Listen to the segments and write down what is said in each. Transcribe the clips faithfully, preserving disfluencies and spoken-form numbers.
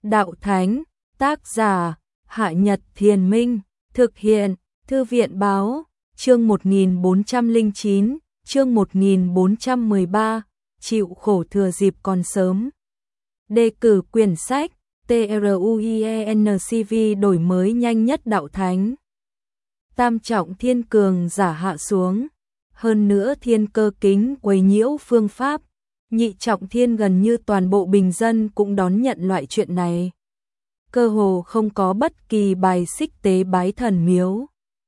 Đạo Thánh, tác giả, Hạ Nhật Thiền Minh, thực hiện, Thư viện Báo, chương một nghìn bốn trăm lẻ chín, chương một nghìn bốn trăm mười ba, chịu khổ thừa dịp còn sớm. Đề cử quyển sách, TRUIENCV đổi mới nhanh nhất Đạo Thánh. Tam trọng thiên cường giả hạ xuống, hơn nữa thiên cơ kính quấy nhiễu phương pháp, nhị trọng thiên gần như toàn bộ bình dân cũng đón nhận loại chuyện này. Cơ hồ không có bất kỳ bài xích tế bái thần miếu.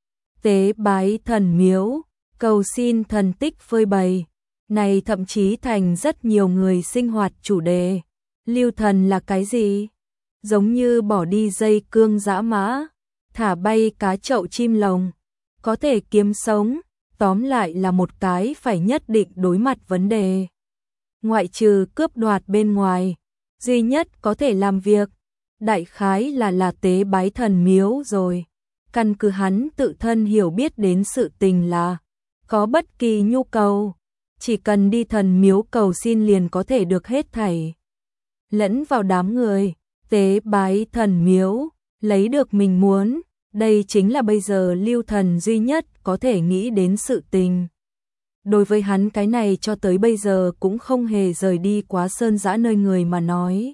Tế bái thần miếu, cầu xin thần tích phơi bày, này thậm chí thành rất nhiều người sinh hoạt chủ đề. Lưu thần là cái gì? Giống như bỏ đi dây cương dã mã, thả bay cá chậu chim lồng, có thể kiếm sống, tóm lại là một cái phải nhất định đối mặt vấn đề. Ngoại trừ cướp đoạt bên ngoài, duy nhất có thể làm việc, đại khái là là tế bái thần miếu rồi. Căn cứ hắn tự thân hiểu biết đến sự tình là, có bất kỳ nhu cầu, chỉ cần đi thần miếu cầu xin liền có thể được hết thảy. Lẫn vào đám người, tế bái thần miếu, lấy được mình muốn, đây chính là bây giờ Lưu Thần duy nhất có thể nghĩ đến sự tình. Đối với hắn cái này cho tới bây giờ cũng không hề rời đi quá sơn dã nơi người mà nói.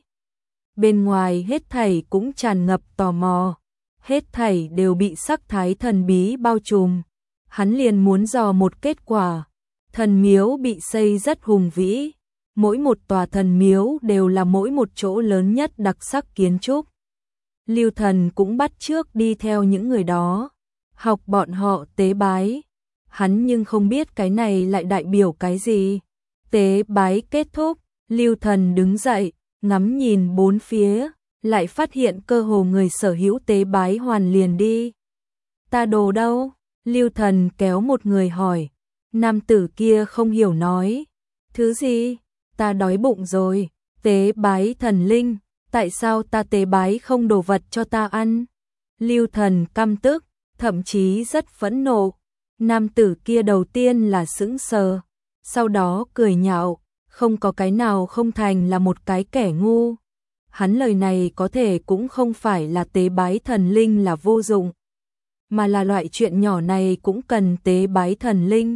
Bên ngoài hết thảy cũng tràn ngập tò mò, hết thảy đều bị sắc thái thần bí bao trùm. Hắn liền muốn dò một kết quả. Thần miếu bị xây rất hùng vĩ, mỗi một tòa thần miếu đều là mỗi một chỗ lớn nhất đặc sắc kiến trúc. Lưu Thần cũng bắt chước đi theo những người đó, học bọn họ tế bái. Hắn nhưng không biết cái này lại đại biểu cái gì. Tế bái kết thúc, Lưu Thần đứng dậy, ngắm nhìn bốn phía, lại phát hiện cơ hồ người sở hữu tế bái hoàn liền đi. Ta đồ đâu? Lưu Thần kéo một người hỏi. Nam tử kia không hiểu nói. Thứ gì? Ta đói bụng rồi. Tế bái thần linh, tại sao ta tế bái không đồ vật cho ta ăn? Lưu Thần căm tức, thậm chí rất phẫn nộ. Nam tử kia đầu tiên là sững sờ, sau đó cười nhạo, không có cái nào không thành là một cái kẻ ngu. Hắn lời này có thể cũng không phải là tế bái thần linh là vô dụng, mà là loại chuyện nhỏ này cũng cần tế bái thần linh.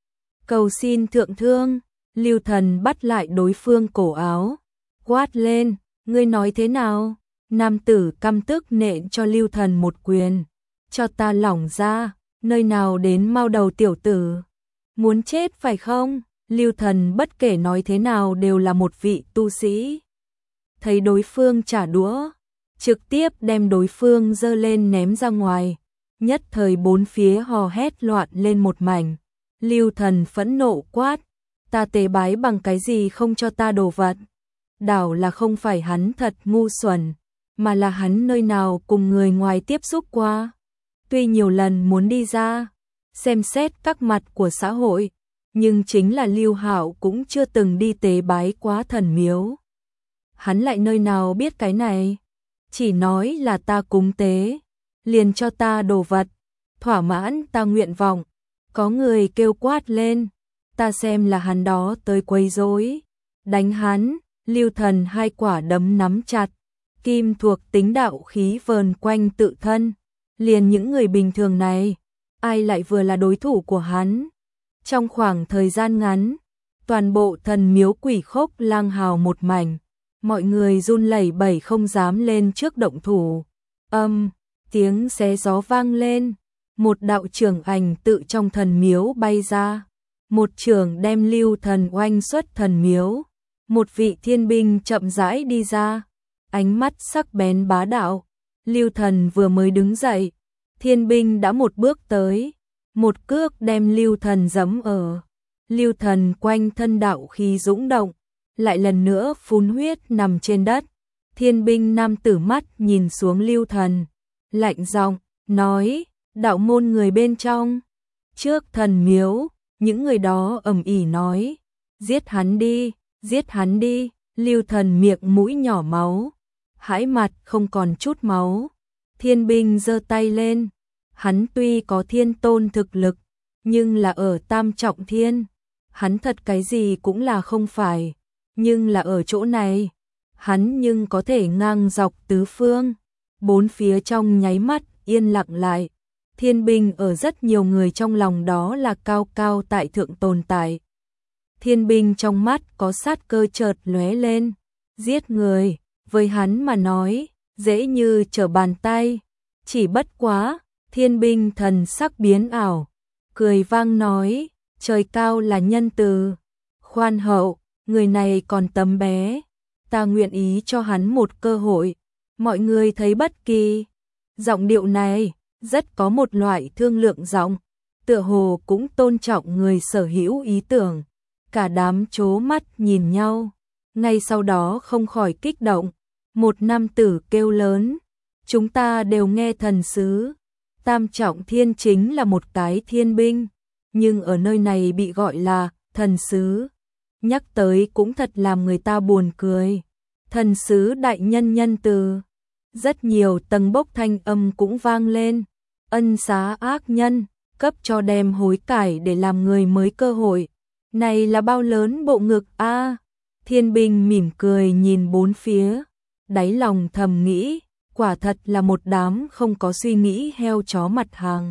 Cầu xin thượng thương, Lưu Thần bắt lại đối phương cổ áo, quát lên, ngươi nói thế nào? Nam tử căm tức nện cho Lưu Thần một quyền, cho ta lỏng ra, nơi nào đến mau đầu tiểu tử, muốn chết phải không? Lưu Thần bất kể nói thế nào đều là một vị tu sĩ. Thấy đối phương trả đũa, trực tiếp đem đối phương giơ lên ném ra ngoài, nhất thời bốn phía hò hét loạn lên một mảnh. Lưu Thần phẫn nộ quát, ta tế bái bằng cái gì không cho ta đồ vật? Đảo là không phải hắn thật ngu xuẩn, mà là hắn nơi nào cùng người ngoài tiếp xúc qua. Tuy nhiều lần muốn đi ra, xem xét các mặt của xã hội, nhưng chính là Lưu Hạo cũng chưa từng đi tế bái quá thần miếu. Hắn lại nơi nào biết cái này? Chỉ nói là ta cúng tế, liền cho ta đồ vật, thỏa mãn ta nguyện vọng. Có người kêu quát lên, ta xem là hắn đó tới quấy rối, đánh hắn. Lưu Thần hai quả đấm nắm chặt, kim thuộc tính đạo khí vờn quanh tự thân. Liền những người bình thường này, ai lại vừa là đối thủ của hắn? Trong khoảng thời gian ngắn, toàn bộ thần miếu quỷ khốc lang hào một mảnh, mọi người run lẩy bẩy không dám lên trước động thủ. Âm, tiếng xé gió vang lên, một đạo trưởng ảnh tự trong thần miếu bay ra, một trưởng đem Lưu Thần oanh xuất thần miếu. Một vị thiên binh chậm rãi đi ra, ánh mắt sắc bén bá đạo. Lưu Thần vừa mới đứng dậy, thiên binh đã một bước tới, một cước đem Lưu Thần giẫm ở. Lưu Thần quanh thân đạo khí dũng động, lại lần nữa phun huyết nằm trên đất. Thiên binh nam tử mắt nhìn xuống Lưu Thần, lạnh giọng nói, đạo môn người bên trong. Trước thần miếu, những người đó ầm ĩ nói, giết hắn đi, giết hắn đi. Lưu Thần miệng mũi nhỏ máu, hãi mặt không còn chút máu. Thiên binh giơ tay lên, hắn tuy có thiên tôn thực lực, nhưng là ở tam trọng thiên, hắn thật cái gì cũng là không phải, nhưng là ở chỗ này, hắn nhưng có thể ngang dọc tứ phương. Bốn phía trong nháy mắt yên lặng lại. Thiên binh ở rất nhiều người trong lòng đó là cao cao tại thượng tồn tại. Thiên binh trong mắt có sát cơ chợt lóe lên. Giết người, với hắn mà nói, dễ như trở bàn tay. Chỉ bất quá, thiên binh thần sắc biến ảo. Cười vang nói, trời cao là nhân từ, khoan hậu, người này còn tấm bé. Ta nguyện ý cho hắn một cơ hội. Mọi người thấy bất kỳ. Giọng điệu này, rất có một loại thương lượng giọng. Tựa hồ cũng tôn trọng người sở hữu ý tưởng. Cả đám chố mắt nhìn nhau. Ngay sau đó không khỏi kích động. Một nam tử kêu lớn. Chúng ta đều nghe thần sứ. Tam Trọng Thiên chính là một cái thiên binh. Nhưng ở nơi này bị gọi là thần sứ. Nhắc tới cũng thật làm người ta buồn cười. Thần sứ đại nhân nhân từ. Rất nhiều tầng bốc thanh âm cũng vang lên. Ân xá ác nhân, cấp cho đem hối cải để làm người mới cơ hội. Này là bao lớn bộ ngực a? À, thiên binh mỉm cười nhìn bốn phía. Đáy lòng thầm nghĩ, quả thật là một đám không có suy nghĩ heo chó mặt hàng.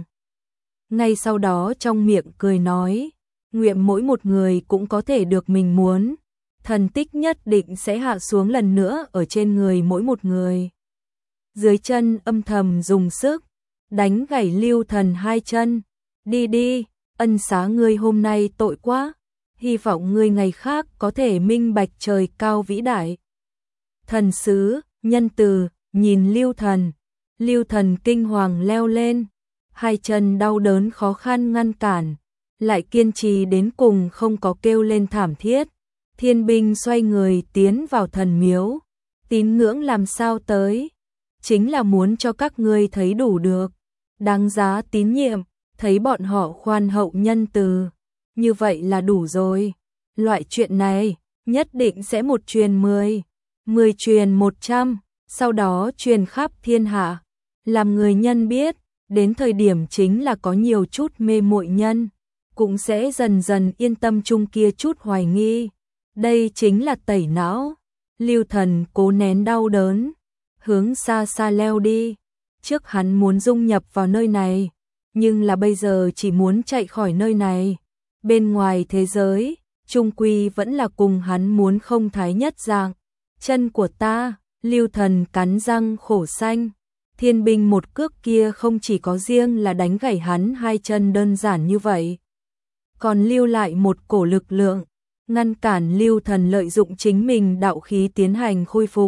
Ngay sau đó trong miệng cười nói, nguyện mỗi một người cũng có thể được mình muốn. Thần tích nhất định sẽ hạ xuống lần nữa ở trên người mỗi một người. Dưới chân âm thầm dùng sức, đánh gãy Lưu Thần hai chân. Đi đi, ân xá ngươi hôm nay tội quá. Hy vọng ngươi ngày khác có thể minh bạch trời cao vĩ đại. Thần sứ, nhân từ, nhìn Lưu Thần. Lưu Thần kinh hoàng leo lên. Hai chân đau đớn khó khăn ngăn cản. Lại kiên trì đến cùng không có kêu lên thảm thiết. Thiên binh xoay người tiến vào thần miếu. Tín ngưỡng làm sao tới? Chính là muốn cho các ngươi thấy đủ được. Đáng giá tín nhiệm, thấy bọn họ khoan hậu nhân từ. Như vậy là đủ rồi. Loại chuyện này, nhất định sẽ một truyền mười. Mười truyền một trăm, sau đó truyền khắp thiên hạ. Làm người nhân biết, đến thời điểm chính là có nhiều chút mê muội nhân. Cũng sẽ dần dần yên tâm chung kia chút hoài nghi. Đây chính là tẩy não. Lưu Thần cố nén đau đớn, hướng xa xa leo đi. Trước hắn muốn dung nhập vào nơi này, nhưng là bây giờ chỉ muốn chạy khỏi nơi này. Bên ngoài thế giới, chung quy vẫn là cùng hắn muốn không thái nhất dạng. Chân của ta, Lưu Thần cắn răng khổ xanh. Thiên binh một cước kia không chỉ có riêng là đánh gãy hắn hai chân đơn giản như vậy, còn lưu lại một cổ lực lượng, ngăn cản Lưu Thần lợi dụng chính mình đạo khí tiến hành khôi phục.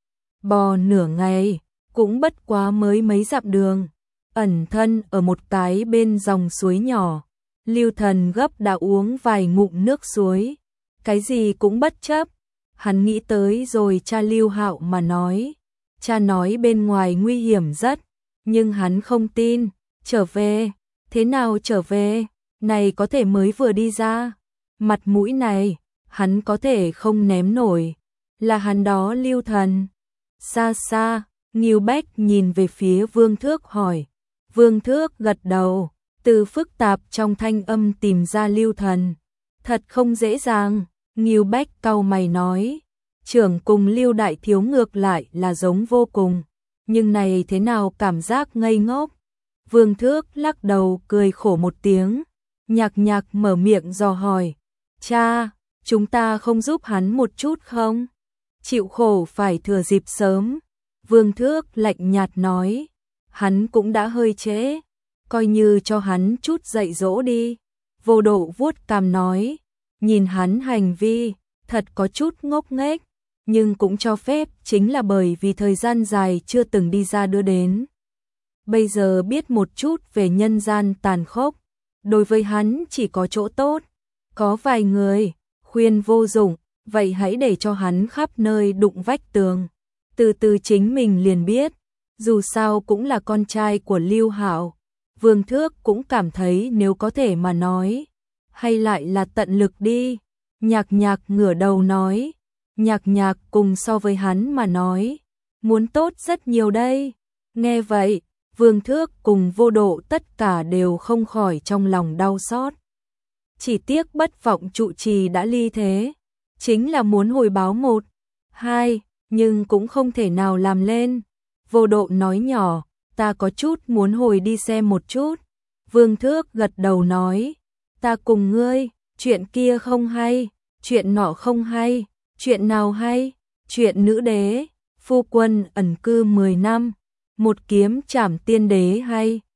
Bò nửa ngày, cũng bất quá mới mấy dặm đường, ẩn thân ở một cái bên dòng suối nhỏ. Lưu Thần gấp đã uống vài ngụm nước suối, cái gì cũng bất chấp. Hắn nghĩ tới rồi cha Lưu Hạo mà nói, cha nói bên ngoài nguy hiểm rất, nhưng hắn không tin. Trở về, thế nào trở về, này có thể mới vừa đi ra, mặt mũi này, hắn có thể không ném nổi, là hắn đó Lưu Thần. Xa xa, Ngưu Bách nhìn về phía Vương Thước hỏi. Vương Thước gật đầu, từ phức tạp trong thanh âm tìm ra Lưu Thần. Thật không dễ dàng, Ngưu Bách cau mày nói. Trưởng cùng Lưu Đại Thiếu ngược lại là giống vô cùng, nhưng này thế nào cảm giác ngây ngốc. Vương Thước lắc đầu cười khổ một tiếng, nhạc nhạc mở miệng dò hỏi. Cha, chúng ta không giúp hắn một chút không? Chịu khổ phải thừa dịp sớm. Vương Thước lạnh nhạt nói, hắn cũng đã hơi trễ, coi như cho hắn chút dạy dỗ đi. Vô Độ vuốt cằm nói, nhìn hắn hành vi, thật có chút ngốc nghếch, nhưng cũng cho phép chính là bởi vì thời gian dài chưa từng đi ra đưa đến. Bây giờ biết một chút về nhân gian tàn khốc, đối với hắn chỉ có chỗ tốt. Có vài người khuyên vô dụng, vậy hãy để cho hắn khắp nơi đụng vách tường. Từ từ chính mình liền biết, dù sao cũng là con trai của Lưu Hạo. Vương Thước cũng cảm thấy nếu có thể mà nói, hay lại là tận lực đi. Nhạc nhạc ngửa đầu nói, nhạc nhạc cùng so với hắn mà nói, muốn tốt rất nhiều đây. Nghe vậy, Vương Thước cùng Vô Độ tất cả đều không khỏi trong lòng đau xót. Chỉ tiếc bất vọng trụ trì đã ly thế, chính là muốn hồi báo một, hai, nhưng cũng không thể nào làm lên. Vô Độ nói nhỏ, ta có chút muốn hồi đi xem một chút. Vương Thước gật đầu nói, ta cùng ngươi, chuyện kia không hay, chuyện nọ không hay, chuyện nào hay, chuyện nữ đế, phu quân ẩn cư mười năm, một kiếm trảm tiên đế hay.